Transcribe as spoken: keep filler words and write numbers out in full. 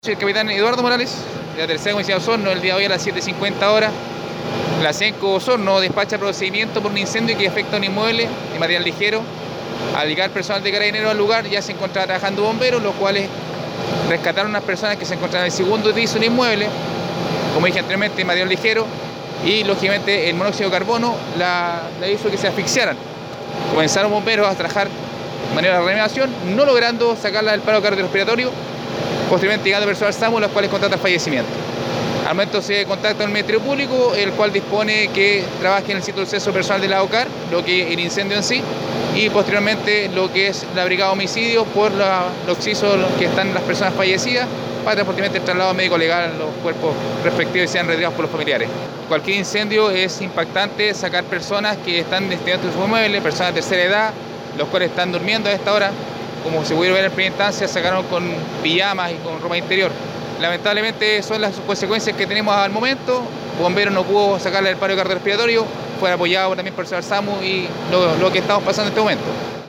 Soy el capitán Eduardo Morales, de la tercera comisaría de Osorno, el día de hoy a las siete cincuenta horas. La CENCO Osorno despacha procedimiento por un incendio que afecta a un inmueble de material ligero. Al llegar personal de Carabineros al lugar, ya se encontraba trabajando bomberos, los cuales rescataron a unas personas que se encontraban en el segundo piso del inmueble, como dije anteriormente, material ligero, y lógicamente el monóxido de carbono la, la hizo que se asfixiaran. Comenzaron bomberos a trabajar de manera de reanimación, no logrando sacarla del paro cardiorrespiratorio. Posteriormente llegando personal SAMU, los cuales contratan fallecimiento. Al momento se contacta el Ministerio Público, el cual dispone que trabaje en el sitio de suceso personal de la OCAR, lo que es el incendio en sí, y posteriormente lo que es la brigada de homicidios por la, los oxisos que están las personas fallecidas, para posteriormente el traslado médico legal a los cuerpos respectivos y sean retirados por los familiares. Cualquier incendio es impactante, sacar personas que están destinadas a su inmueble, personas de tercera edad, los cuales están durmiendo a esta hora. Como se pudieron ver en primera instancia, sacaron con pijamas y con ropa interior. Lamentablemente son las consecuencias que tenemos al momento. Bombero no pudo sacarle del paro cardiorrespiratorio, fue apoyado también por el SAMU y lo, lo que estamos pasando en este momento.